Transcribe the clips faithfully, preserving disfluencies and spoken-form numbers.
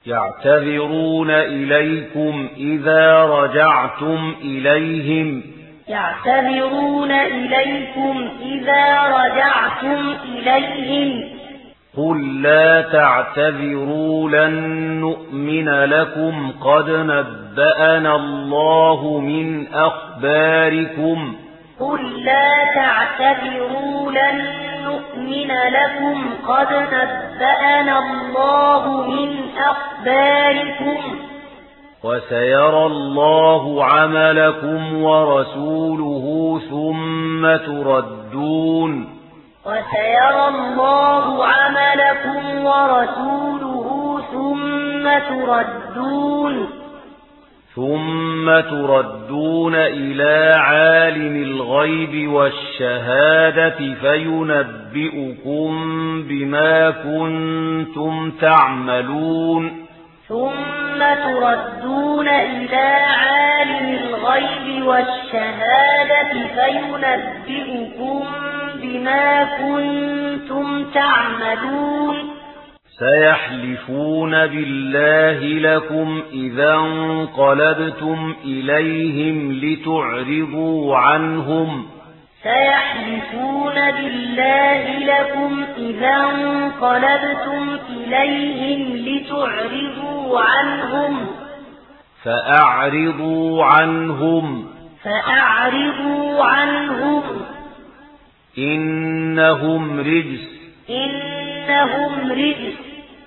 يعتذرون إليكم إذا رجعتم إليهم يعتذرون إليكم إذا رجعتم إليهم قل لا تعتذروا لن نؤمن لكم قد نبأنا الله من أخباركم قل لا تعتذروا لن نؤمن لكم قد نبأنا الله من أخباركم وسيرى الله عملكم ورسوله ثم تردون وسيرى الله عملكم ورسوله ثم تردون ثم تردون إلى عالم الغيب والشهادة فينبئكم بما كنتم تعملون ثم تردون إلى عالم الغيب والشهادة فينبئكم بما كنتم تعملون سيحلفون بالله لكم إذا انقلبتم إليهم لتعرضوا عنهم سيحلفون بالله لكم إذا انقلبتم إليهم لتعرضوا عنهم فأعرضوا عنهم فأعرضوا عنهم إنهم رجس إنهم رجس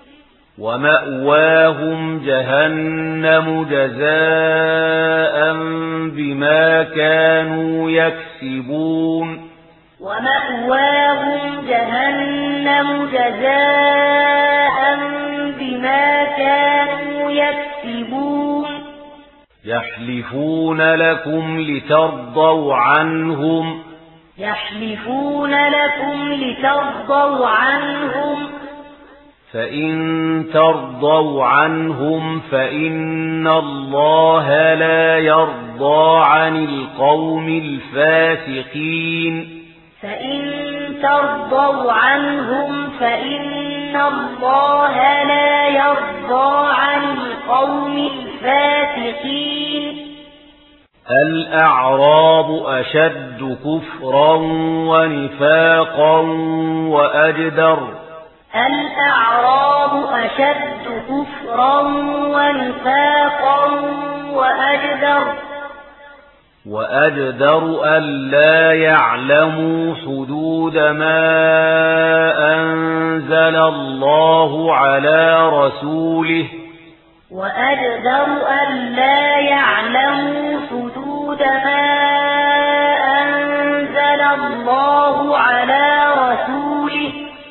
ومأواهم جهنم جزاء بما كانوا يكسبون ومأواهم جهنم جزاء بما كانوا يكسبون يحلفون لكم لترضوا عنهم يحلفون لكم لترضوا عنهم فإن ترضوا عنهم فإن الله لا يرضى عن القوم الفاسقين فإن ترضوا عنهم فإن الله لا يرضى عن القوم الفاسقين الأعراب أشد كفرا ونفاقا وأجدر الأعراب أشد كفرا ونفاقا وأجدر وأجدر ألا يعلموا حدود ما أنزل الله على رسوله وأجدر ألا يعلموا حدود ما أنزل الله على رسوله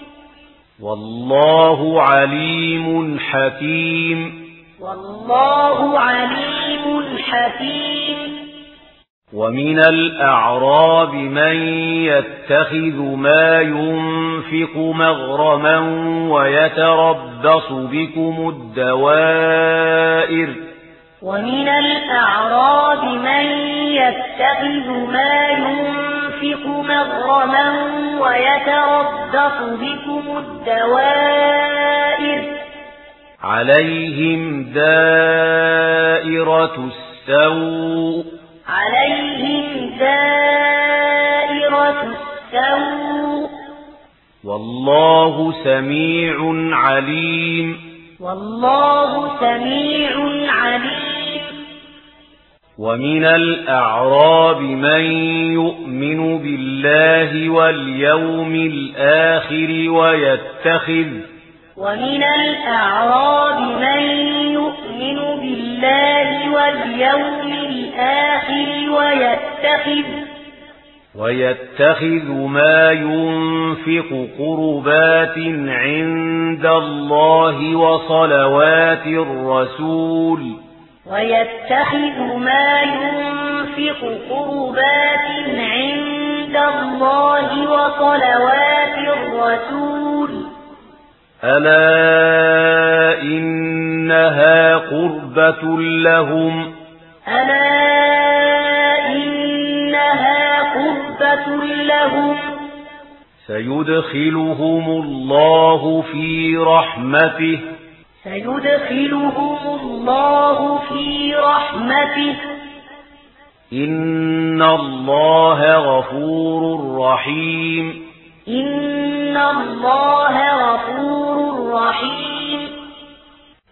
والله عليم حكيم والله عليم حكيم ومن الأعراب من يتخذ ما ينفق مغرما ويتربص بكم الدوائر ومن الأعراب من يتخذ ما ينفق مغرما ويتربص بكم الدوائر عليهم دائرة السوء عليهم دائرة السوء والله سميع عليم والله سميع عليم ومن الأعراب من يؤمن بالله واليوم الآخر ويتخذ ومن الأعراب من يؤمن بالله واليوم الآخر ويتخذ ويتخذ ما ينفق قربات عند الله وصلوات الرسول ويتخذ ما ينفق قربات عند الله وصلوات الرسول ألا إنها قربة لهم ألا إنها قربة لهم سيدخلهم الله في رحمته سيدخلهم الله في رحمته إن الله غفور رحيم إن الله